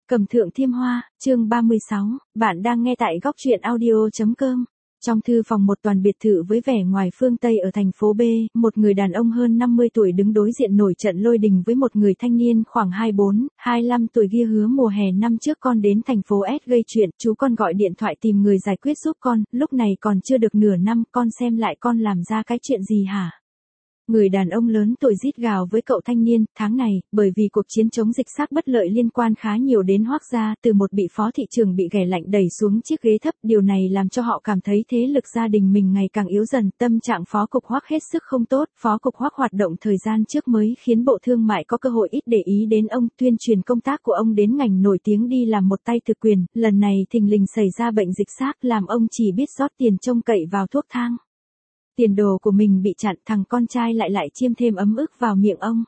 Cầm thượng thiêm hoa, chương 36, bạn đang nghe tại góc truyện audio.com. Trong thư phòng một toàn biệt thự với vẻ ngoài phương Tây ở thành phố B, một người đàn ông hơn 50 tuổi đứng đối diện nổi trận lôi đình với một người thanh niên khoảng 24, 25 tuổi kia hứa mùa hè năm trước con đến thành phố S gây chuyện, chú con gọi điện thoại tìm người giải quyết giúp con, lúc này còn chưa được nửa năm, con xem lại con làm ra cái chuyện gì hả? Người đàn ông lớn tuổi rít gào với cậu thanh niên, tháng này, bởi vì cuộc chiến chống dịch xác bất lợi liên quan khá nhiều đến Hoắc gia, từ một bị phó thị trưởng bị ghẻ lạnh đẩy xuống chiếc ghế thấp, điều này làm cho họ cảm thấy thế lực gia đình mình ngày càng yếu dần, tâm trạng phó cục Hoắc hết sức không tốt, phó cục Hoắc hoạt động thời gian trước mới khiến Bộ Thương mại có cơ hội ít để ý đến ông, tuyên truyền công tác của ông đến ngành nổi tiếng đi làm một tay thực quyền, lần này thình lình xảy ra bệnh dịch xác làm ông chỉ biết rót tiền trông cậy vào thuốc thang. Tiền đồ của mình bị chặn, thằng con trai lại chiêm thêm ấm ức vào miệng ông.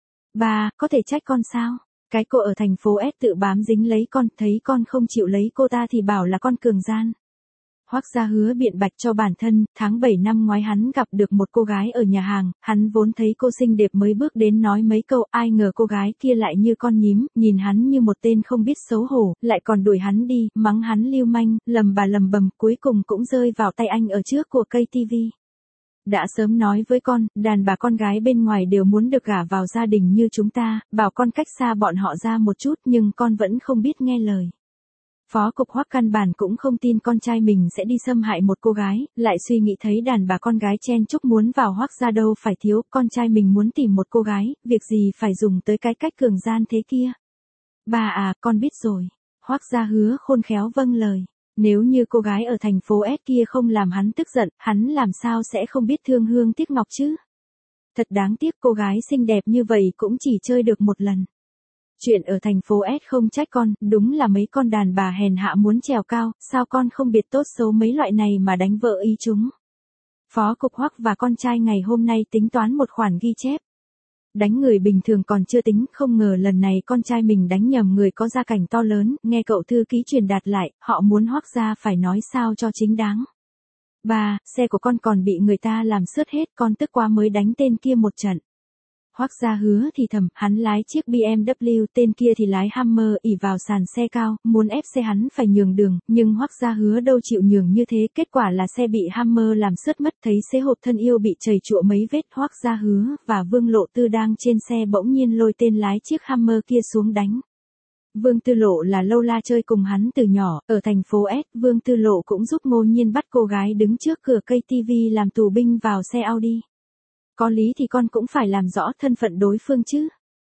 Ba, có thể trách con sao? Cái cô ở thành phố S tự bám dính lấy con, thấy con không chịu lấy cô ta thì bảo là con cường gian. Hoắc gia hứa biện bạch cho bản thân, tháng 7 năm ngoái hắn gặp được một cô gái ở nhà hàng, hắn vốn thấy cô xinh đẹp mới bước đến nói mấy câu, ai ngờ cô gái kia lại như con nhím, nhìn hắn như một tên không biết xấu hổ, lại còn đuổi hắn đi, mắng hắn lưu manh, lầm bầm, cuối cùng cũng rơi vào tay anh ở trước của cây tivi. Đã sớm nói với con, đàn bà con gái bên ngoài đều muốn được gả vào gia đình như chúng ta, bảo con cách xa bọn họ ra một chút nhưng con vẫn không biết nghe lời. Phó cục Hoắc căn bản cũng không tin con trai mình sẽ đi xâm hại một cô gái, lại suy nghĩ thấy đàn bà con gái chen chúc muốn vào Hoắc gia đâu phải thiếu, con trai mình muốn tìm một cô gái, việc gì phải dùng tới cái cách cường gian thế kia. Bà à, con biết rồi. Hoắc gia hứa khôn khéo vâng lời. Nếu như cô gái ở thành phố S kia không làm hắn tức giận, hắn làm sao sẽ không biết thương hương tiếc ngọc chứ? Thật đáng tiếc cô gái xinh đẹp như vậy cũng chỉ chơi được một lần. Chuyện ở thành phố S không trách con, đúng là mấy con đàn bà hèn hạ muốn trèo cao, sao con không biệt tốt xấu mấy loại này mà đánh vợ ý chúng? Phó cục Hoắc và con trai ngày hôm nay tính toán một khoản ghi chép. Đánh người bình thường còn chưa tính, không ngờ lần này con trai mình đánh nhầm người có gia cảnh to lớn, nghe cậu thư ký truyền đạt lại, họ muốn Hoắc gia phải nói sao cho chính đáng. Ba, xe của con còn bị người ta làm xước hết, con tức quá mới đánh tên kia một trận. Hoắc gia hứa thì thầm, hắn lái chiếc BMW, tên kia thì lái Hummer, ỉ vào sàn xe cao, muốn ép xe hắn phải nhường đường, nhưng Hoắc gia hứa đâu chịu nhường như thế, kết quả là xe bị Hummer làm xước mất, thấy xế hộp thân yêu bị chầy chụa mấy vết, Hoắc gia hứa và Vương Lộ Tư đang trên xe bỗng nhiên lôi tên lái chiếc Hummer kia xuống đánh. Vương Tư Lộ là lâu la chơi cùng hắn từ nhỏ, ở thành phố S, Vương Tư Lộ cũng giúp Ngô Nhiên bắt cô gái đứng trước cửa cây TV làm tù binh vào xe Audi. Có lý thì con cũng phải làm rõ thân phận đối phương chứ.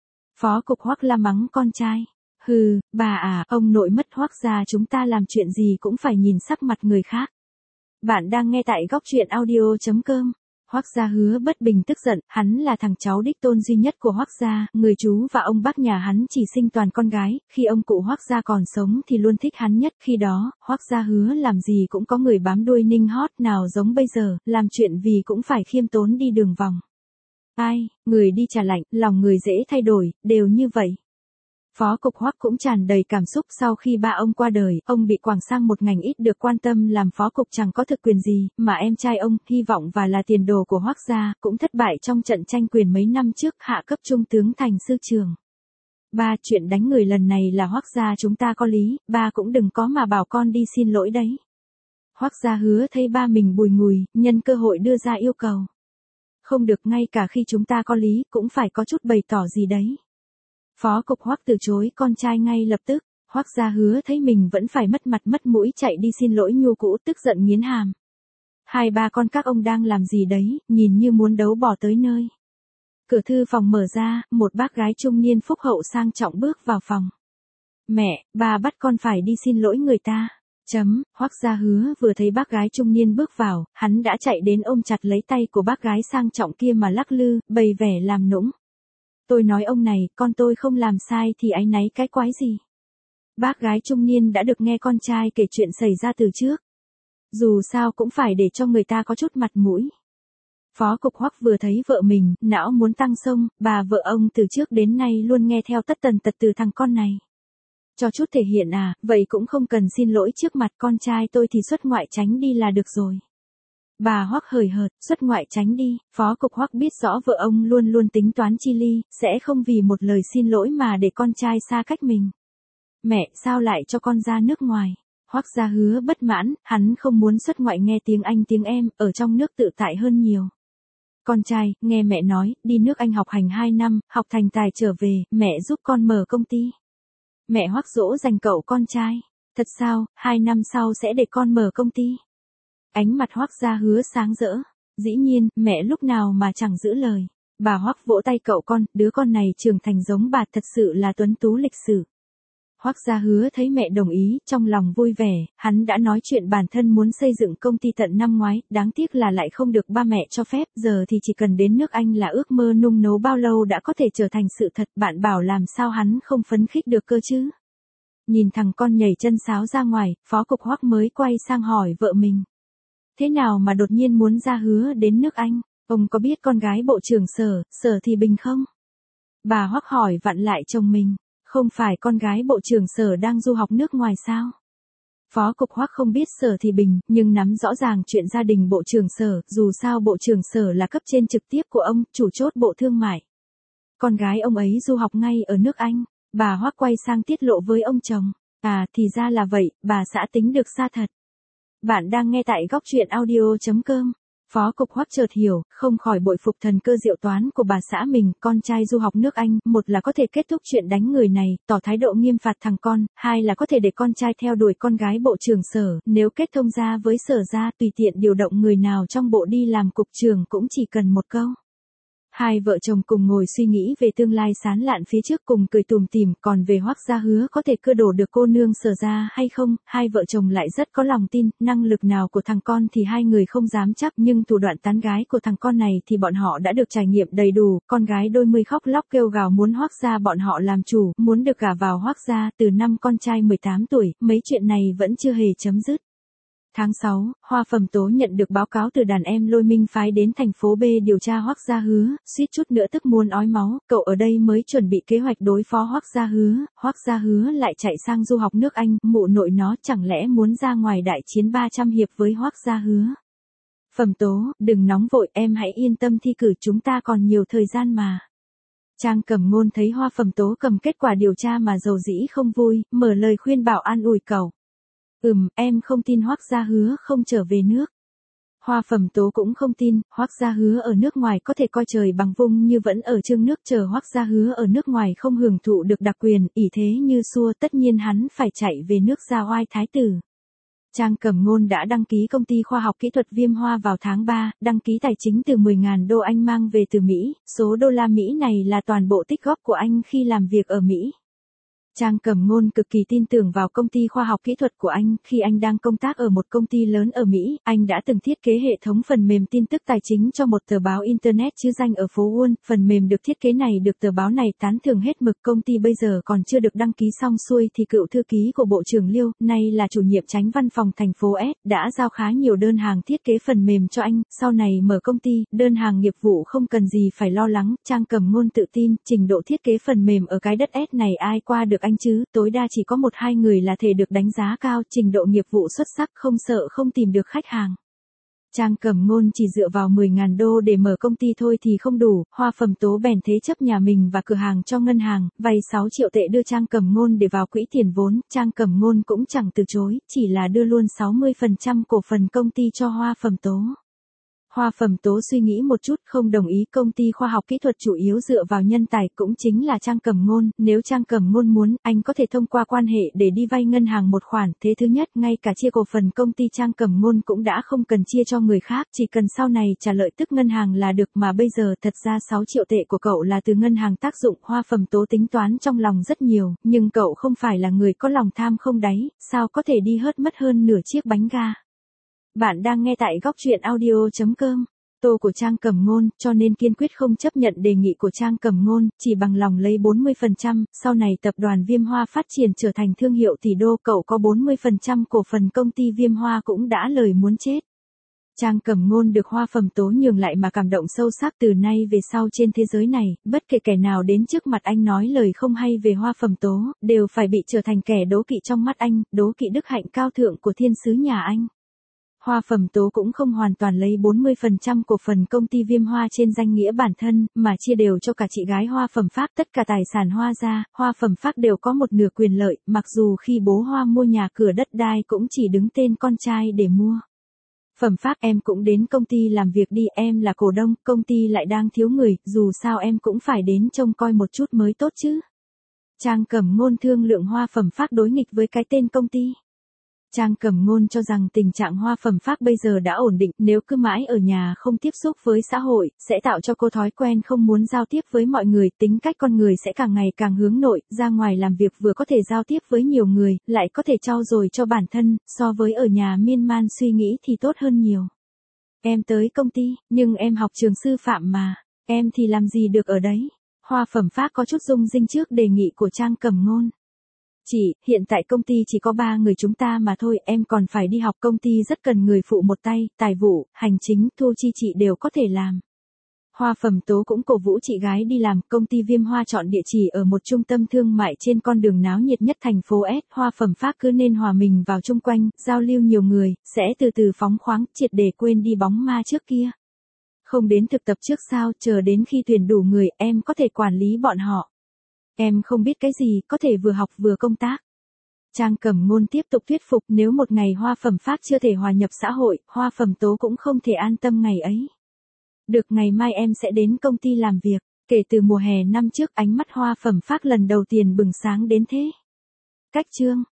Phó cục Hoắc la mắng con trai. Hừ, bà à, ông nội mất Hoắc gia chúng ta làm chuyện gì cũng phải nhìn sắc mặt người khác. Bạn đang nghe tại góc truyện audio.com. Hoắc gia hứa bất bình tức giận, hắn là thằng cháu đích tôn duy nhất của Hoắc gia, người chú và ông bác nhà hắn chỉ sinh toàn con gái, khi ông cụ Hoắc gia còn sống thì luôn thích hắn nhất, khi đó, Hoắc gia hứa làm gì cũng có người bám đuôi ninh hót, nào giống bây giờ, làm chuyện vì cũng phải khiêm tốn đi đường vòng. Ai, người đi trà lạnh, lòng người dễ thay đổi, đều như vậy. Phó cục Hoắc cũng tràn đầy cảm xúc sau khi ba ông qua đời, ông bị quảng sang một ngành ít được quan tâm làm phó cục chẳng có thực quyền gì, mà em trai ông, hy vọng và là tiền đồ của Hoắc gia, cũng thất bại trong trận tranh quyền mấy năm trước, hạ cấp trung tướng thành sư trường. Ba, chuyện đánh người lần này là Hoắc gia chúng ta có lý, ba cũng đừng có mà bảo con đi xin lỗi đấy. Hoắc gia hứa thấy ba mình bùi ngùi, nhân cơ hội đưa ra yêu cầu. Không được, ngay cả khi chúng ta có lý, cũng phải có chút bày tỏ gì đấy. Phó cục Hoắc từ chối con trai ngay lập tức, Hoắc gia hứa thấy mình vẫn phải mất mặt mất mũi chạy đi xin lỗi nhu cũ, tức giận nghiến hàm. Hai ba con các ông đang làm gì đấy, nhìn như muốn đấu bỏ tới nơi. Cửa thư phòng mở ra, một bác gái trung niên phúc hậu sang trọng bước vào phòng. Mẹ, bà bắt con phải đi xin lỗi người ta. Hoắc gia hứa vừa thấy bác gái trung niên bước vào, hắn đã chạy đến ôm chặt lấy tay của bác gái sang trọng kia mà lắc lư, bày vẻ làm nũng. Tôi nói ông này, con tôi không làm sai thì áy náy cái quái gì. Bác gái trung niên đã được nghe con trai kể chuyện xảy ra từ trước. Dù sao cũng phải để cho người ta có chút mặt mũi. Phó cục Hoắc vừa thấy vợ mình, não muốn tăng sông, bà vợ ông từ trước đến nay luôn nghe theo tất tần tật từ thằng con này. Cho chút thể hiện à, vậy cũng không cần xin lỗi trước mặt con trai tôi thì xuất ngoại tránh đi là được rồi. Bà Hoắc hời hợt, xuất ngoại tránh đi, Phó cục Hoắc biết rõ vợ ông luôn luôn tính toán chi ly, sẽ không vì một lời xin lỗi mà để con trai xa cách mình. Mẹ, sao lại cho con ra nước ngoài? Hoắc Gia Hứa bất mãn, hắn không muốn xuất ngoại nghe tiếng anh tiếng em, ở trong nước tự tại hơn nhiều. Con trai, nghe mẹ nói, đi nước Anh học hành 2 năm, học thành tài trở về, mẹ giúp con mở công ty. Mẹ Hoắc dỗ dành cậu con trai. Thật sao, 2 năm sau sẽ để con mở công ty. Ánh mặt Hoắc Gia Hứa sáng rỡ. Dĩ nhiên, mẹ lúc nào mà chẳng giữ lời. Bà Hoắc vỗ tay cậu con, đứa con này trưởng thành giống bà, thật sự là tuấn tú lịch sử. Hoắc Gia Hứa thấy mẹ đồng ý, trong lòng vui vẻ, hắn đã nói chuyện bản thân muốn xây dựng công ty tận năm ngoái, đáng tiếc là lại không được ba mẹ cho phép, giờ thì chỉ cần đến nước Anh là ước mơ nung nấu bao lâu đã có thể trở thành sự thật, bạn bảo làm sao hắn không phấn khích được cơ chứ. Nhìn thằng con nhảy chân sáo ra ngoài, Phó cục Hoắc mới quay sang hỏi vợ mình. Thế nào mà đột nhiên muốn ra Hứa đến nước Anh, ông có biết con gái bộ trưởng Sở Thì Bình không? Bà Hoắc hỏi vặn lại chồng mình. Không phải con gái bộ trưởng Sở đang du học nước ngoài sao? Phó cục Hoắc không biết Sở Thì Bình, nhưng nắm rõ ràng chuyện gia đình bộ trưởng Sở, dù sao bộ trưởng Sở là cấp trên trực tiếp của ông, chủ chốt bộ thương mại. Con gái ông ấy du học ngay ở nước Anh, bà Hoắc quay sang tiết lộ với ông chồng. À, thì ra là vậy, bà xã tính được xa thật. Bạn đang nghe tại góc truyện audio.com. Phó cục Hoắc chợt hiểu, không khỏi bội phục thần cơ diệu toán của bà xã mình, con trai du học nước Anh, một là có thể kết thúc chuyện đánh người này, tỏ thái độ nghiêm phạt thằng con, hai là có thể để con trai theo đuổi con gái bộ trưởng Sở, nếu kết thông ra với Sở ra tùy tiện điều động người nào trong bộ đi làm cục trưởng cũng chỉ cần một câu. Hai vợ chồng cùng ngồi suy nghĩ về tương lai sán lạn phía trước, cùng cười tủm tỉm, còn về Hoắc Gia Hứa có thể cưa đổ được cô nương Sở ra hay không, hai vợ chồng lại rất có lòng tin, năng lực nào của thằng con thì hai người không dám chắc, nhưng thủ đoạn tán gái của thằng con này thì bọn họ đã được trải nghiệm đầy đủ, con gái đôi mươi khóc lóc kêu gào muốn Hoắc gia bọn họ làm chủ, muốn được gả vào Hoắc gia, từ năm con trai 18 tuổi, mấy chuyện này vẫn chưa hề chấm dứt. Tháng 6, Hoa Phẩm Tố nhận được báo cáo từ đàn em Lôi Minh phái đến thành phố B điều tra Hoắc Gia Hứa, suýt chút nữa tức muốn ói máu, cậu ở đây mới chuẩn bị kế hoạch đối phó Hoắc Gia Hứa lại chạy sang du học nước Anh, mụ nội nó chẳng lẽ muốn ra ngoài đại chiến 300 hiệp với Hoắc Gia Hứa. Phẩm Tố, đừng nóng vội, em hãy yên tâm thi cử, chúng ta còn nhiều thời gian mà. Trang Cẩm Ngôn thấy Hoa Phẩm Tố cầm kết quả điều tra mà dầu dĩ không vui, mở lời khuyên bảo an ủi cậu. Em không tin Hoắc Gia Hứa không trở về nước. Hoa Phẩm Tố cũng không tin, Hoắc Gia Hứa ở nước ngoài có thể coi trời bằng vung như vẫn ở trương nước, chờ Hoắc Gia Hứa ở nước ngoài không hưởng thụ được đặc quyền, ỷ thế như xua, tất nhiên hắn phải chạy về nước ra oai thái tử. Trang Cẩm Ngôn đã đăng ký công ty khoa học kỹ thuật Viêm Hoa vào tháng 3, đăng ký tài chính từ 10.000 đô Anh mang về từ Mỹ, số đô la Mỹ này là toàn bộ tích góp của anh khi làm việc ở Mỹ. Trang Cẩm Ngôn cực kỳ tin tưởng vào công ty khoa học kỹ thuật của anh, khi anh đang công tác ở một công ty lớn ở Mỹ, anh đã từng thiết kế hệ thống phần mềm tin tức tài chính cho một tờ báo Internet chứ danh ở phố Wall, phần mềm được thiết kế này được tờ báo này tán thưởng hết mực, công ty bây giờ còn chưa được đăng ký xong xuôi thì cựu thư ký của Bộ trưởng Liêu, nay là chủ nhiệm chánh văn phòng thành phố S, đã giao khá nhiều đơn hàng thiết kế phần mềm cho anh, sau này mở công ty, đơn hàng nghiệp vụ không cần gì phải lo lắng, Trang Cẩm Ngôn tự tin, trình độ thiết kế phần mềm ở cái đất S này ai qua được anh chứ, tối đa chỉ có 1-2 người là thể được đánh giá cao, trình độ nghiệp vụ xuất sắc, không sợ không tìm được khách hàng. Trang Cẩm Ngôn chỉ dựa vào 10.000 đô để mở công ty thôi thì không đủ, Hoa Phẩm Tố bèn thế chấp nhà mình và cửa hàng cho ngân hàng, vay 6 triệu tệ đưa Trang Cẩm Ngôn để vào quỹ tiền vốn, Trang Cẩm Ngôn cũng chẳng từ chối, chỉ là đưa luôn 60% cổ phần công ty cho Hoa Phẩm Tố. Hoa Phẩm Tố suy nghĩ một chút không đồng ý, công ty khoa học kỹ thuật chủ yếu dựa vào nhân tài cũng chính là Trang Cẩm Ngôn, nếu Trang Cẩm Ngôn muốn, anh có thể thông qua quan hệ để đi vay ngân hàng một khoản, thế thứ nhất, ngay cả chia cổ phần công ty Trang Cẩm Ngôn cũng đã không cần chia cho người khác, chỉ cần sau này trả lợi tức ngân hàng là được, mà bây giờ thật ra 6 triệu tệ của cậu là từ ngân hàng tác dụng, Hoa Phẩm Tố tính toán trong lòng rất nhiều, nhưng cậu không phải là người có lòng tham không đáy, sao có thể đi hớt mất hơn nửa chiếc bánh ga. Bạn đang nghe tại góc truyện audio.com. Tô của Trang Cẩm Ngôn, cho nên kiên quyết không chấp nhận đề nghị của Trang Cẩm Ngôn, chỉ bằng lòng lấy 40%, sau này tập đoàn Viêm Hoa phát triển trở thành thương hiệu tỷ đô, cậu có 40% cổ phần công ty Viêm Hoa cũng đã lời muốn chết. Trang Cẩm Ngôn được Hoa Phẩm Tố nhường lại mà cảm động sâu sắc, từ nay về sau trên thế giới này, bất kể kẻ nào đến trước mặt anh nói lời không hay về Hoa Phẩm Tố, đều phải bị trở thành kẻ đố kỵ trong mắt anh, đố kỵ đức hạnh cao thượng của thiên sứ nhà anh. Hoa Phẩm Tố cũng không hoàn toàn lấy 40% cổ phần công ty Viêm Hoa trên danh nghĩa bản thân, mà chia đều cho cả chị gái Hoa Phẩm Phác. Tất cả tài sản Hoa gia, Hoa Phẩm Phác đều có một nửa quyền lợi, mặc dù khi bố Hoa mua nhà cửa đất đai cũng chỉ đứng tên con trai để mua. Phẩm Phác, em cũng đến công ty làm việc đi, em là cổ đông, công ty lại đang thiếu người, dù sao em cũng phải đến trông coi một chút mới tốt chứ. Trang Cẩm Ngôn thương lượng Hoa Phẩm Phác đối nghịch với cái tên công ty. Trang Cẩm Ngôn cho rằng tình trạng Hoa Phẩm Phác bây giờ đã ổn định, nếu cứ mãi ở nhà không tiếp xúc với xã hội, sẽ tạo cho cô thói quen không muốn giao tiếp với mọi người, tính cách con người sẽ càng ngày càng hướng nội, ra ngoài làm việc vừa có thể giao tiếp với nhiều người, lại có thể trau dồi cho bản thân, so với ở nhà miên man suy nghĩ thì tốt hơn nhiều. Em tới công ty, nhưng em học trường sư phạm mà, em thì làm gì được ở đấy? Hoa Phẩm Phác có chút rung rinh trước đề nghị của Trang Cẩm Ngôn. Chị, hiện tại công ty chỉ có 3 người chúng ta mà thôi, em còn phải đi học, công ty rất cần người phụ một tay, tài vụ, hành chính, thu chi chị đều có thể làm. Hoa Phẩm Tố cũng cổ vũ chị gái đi làm, công ty Viêm Hoa chọn địa chỉ ở một trung tâm thương mại trên con đường náo nhiệt nhất thành phố S. Hoa Phẩm Phác cứ nên hòa mình vào chung quanh, giao lưu nhiều người, sẽ từ từ phóng khoáng, triệt để quên đi bóng ma trước kia. Không đến thực tập trước sao, chờ đến khi tuyển đủ người, em có thể quản lý bọn họ. Em không biết cái gì, có thể vừa học vừa công tác. Trang Cẩm Ngôn tiếp tục thuyết phục, nếu một ngày Hoa Phẩm Phác chưa thể hòa nhập xã hội, Hoa Phẩm Tố cũng không thể an tâm ngày ấy. Được, ngày mai em sẽ đến công ty làm việc. Kể từ mùa hè năm trước, ánh mắt Hoa Phẩm Phác lần đầu tiên bừng sáng đến thế. Cách chương